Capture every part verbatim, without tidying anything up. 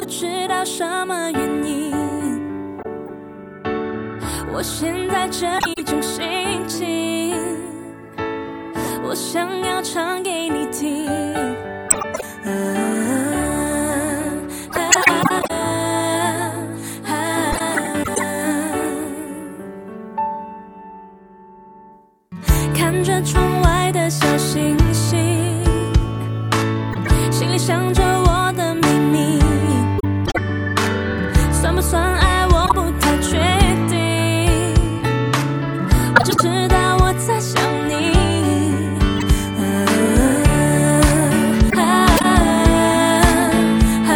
知道什么原因。我现在这一种心情，我想要唱给你听。啊啊啊看着窗外的小星星，心里想着我的秘密，算不算爱我不太确定，我只知道我在想你。啊啊啊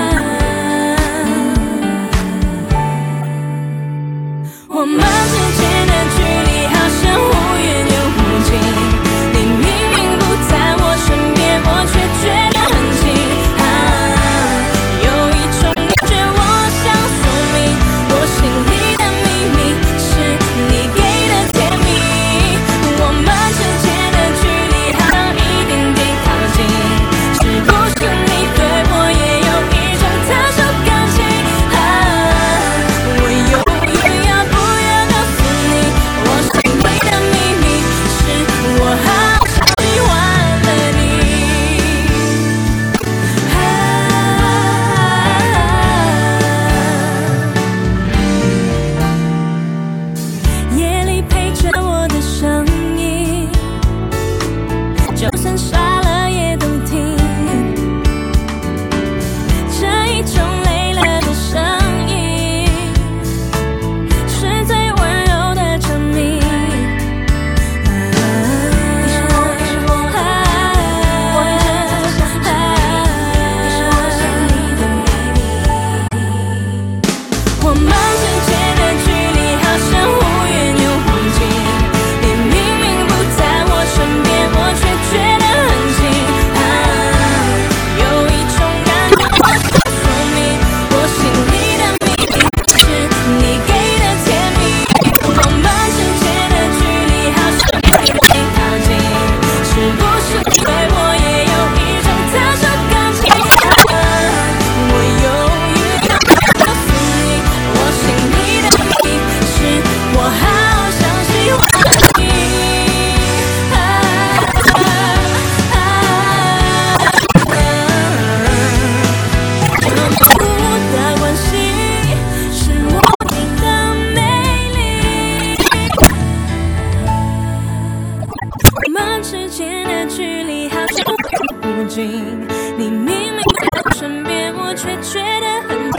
我们之间的距离好像忽远又忽近，你明明不在我身边，我却觉得很近。啊，有一种感觉我想说明，我心里的秘密是你给的甜蜜。我们之间的距离好像一点点靠近，是不是你对我也有一种特殊感情？啊，我犹豫要不要告诉你，我心里的秘密是我好喜欢了你。啊，夜里陪着我的声音，就算傻了也都听，这一种累了的声音是最温柔的证明。啊，你是我，你是我，我一直在想着你，你是我心里的秘密。我们之间的距离好像忽远又忽近，你明明不在我身边，我却觉得很近。啊，有一种感觉我想说明，我心里的秘密是你给的甜蜜。我们之间的距离好像一点点靠近，是不是对我也有一种特殊感情？啊，我犹豫要不要告诉你，我心里的秘密是我好想喜欢你。啊啊啊这模糊的关系是我给的美丽。我们之间的距离好像忽近，你明明在我身边，我却觉得很